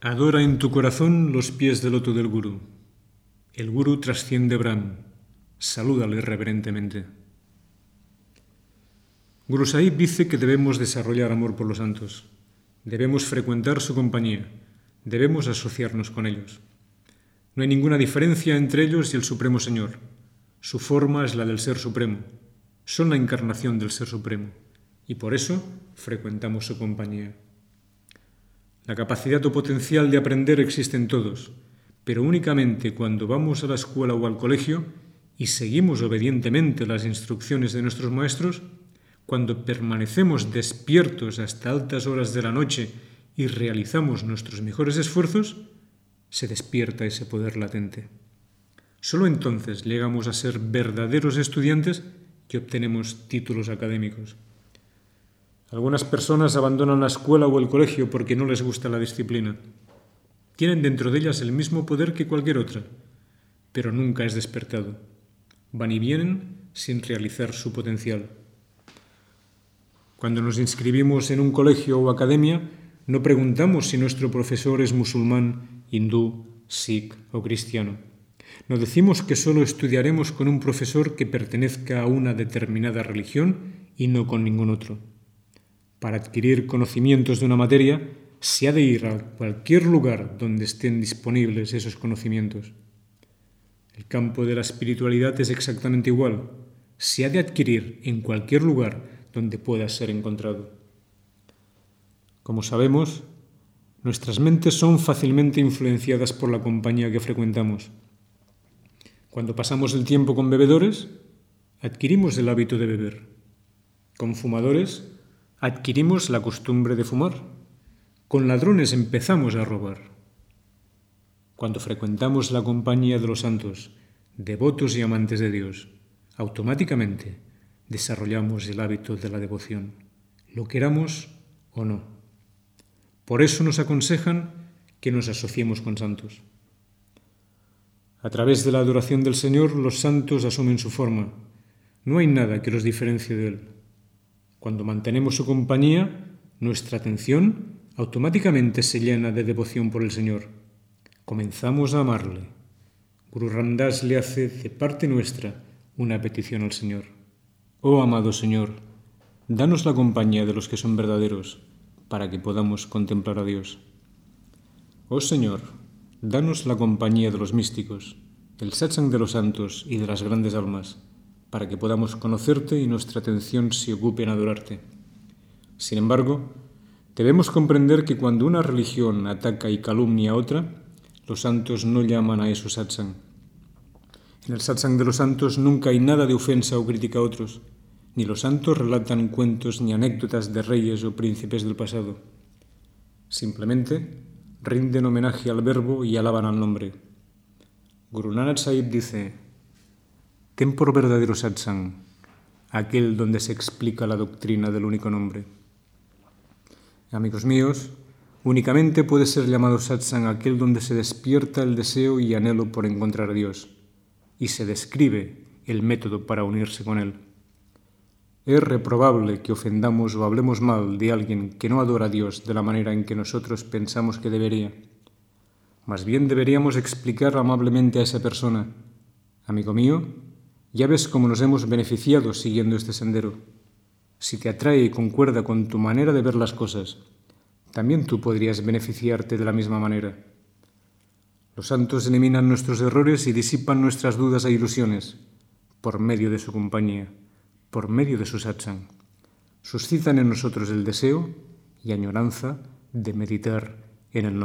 Adora en tu corazón los pies del loto del Gurú. El Gurú trasciende Brahman. Salúdale reverentemente. Guru Sahib dice que debemos desarrollar amor por los santos. Debemos frecuentar su compañía. Debemos asociarnos con ellos. No hay ninguna diferencia entre ellos y el Supremo Señor. Su forma es la del Ser Supremo. Son la encarnación del Ser Supremo. Y por eso frecuentamos su compañía. La capacidad o potencial de aprender existe en todos, pero únicamente cuando vamos a la escuela o al colegio y seguimos obedientemente las instrucciones de nuestros maestros, cuando permanecemos despiertos hasta altas horas de la noche y realizamos nuestros mejores esfuerzos, se despierta ese poder latente. Solo entonces llegamos a ser verdaderos estudiantes y obtenemos títulos académicos. Algunas personas abandonan la escuela o el colegio porque no les gusta la disciplina. Tienen dentro de ellas el mismo poder que cualquier otra, pero nunca es despertado. Van y vienen sin realizar su potencial. Cuando nos inscribimos en un colegio o academia, no preguntamos si nuestro profesor es musulmán, hindú, sikh o cristiano. No decimos que solo estudiaremos con un profesor que pertenezca a una determinada religión y no con ningún otro. Para adquirir conocimientos de una materia, se ha de ir a cualquier lugar donde estén disponibles esos conocimientos. El campo de la espiritualidad es exactamente igual. Se ha de adquirir en cualquier lugar donde pueda ser encontrado. Como sabemos, nuestras mentes son fácilmente influenciadas por la compañía que frecuentamos. Cuando pasamos el tiempo con bebedores, adquirimos el hábito de beber. Con fumadores, adquirimos la costumbre de fumar. Con ladrones empezamos a robar. Cuando frecuentamos la compañía de los santos, devotos y amantes de Dios, automáticamente desarrollamos el hábito de la devoción, lo queramos o no. Por eso nos aconsejan que nos asociemos con santos. A través de la adoración del Señor, los santos asumen su forma. No hay nada que los diferencie de Él. Cuando mantenemos su compañía, nuestra atención automáticamente se llena de devoción por el Señor. Comenzamos a amarle. Guru Ram Das le hace de parte nuestra una petición al Señor. Oh amado Señor, danos la compañía de los que son verdaderos, para que podamos contemplar a Dios. Oh Señor, danos la compañía de los místicos, el satsang de los santos y de las grandes almas, para que podamos conocerte y nuestra atención se ocupe en adorarte. Sin embargo, debemos comprender que cuando una religión ataca y calumnia a otra, los santos no llaman a eso satsang. En el satsang de los santos nunca hay nada de ofensa o crítica a otros, ni los santos relatan cuentos ni anécdotas de reyes o príncipes del pasado. Simplemente rinden homenaje al verbo y alaban al nombre. Guru Nanak Sahib dice: ten por verdadero satsang aquel donde se explica la doctrina del único nombre. Amigos míos, únicamente puede ser llamado satsang aquel donde se despierta el deseo y anhelo por encontrar a Dios, y se describe el método para unirse con Él. Es reprobable que ofendamos o hablemos mal de alguien que no adora a Dios de la manera en que nosotros pensamos que debería. Más bien deberíamos explicar amablemente a esa persona: amigo mío, ya ves cómo nos hemos beneficiado siguiendo este sendero. Si te atrae y concuerda con tu manera de ver las cosas, también tú podrías beneficiarte de la misma manera. Los santos eliminan nuestros errores y disipan nuestras dudas e ilusiones por medio de su compañía, por medio de su satsang. Suscitan en nosotros el deseo y añoranza de meditar en el nombre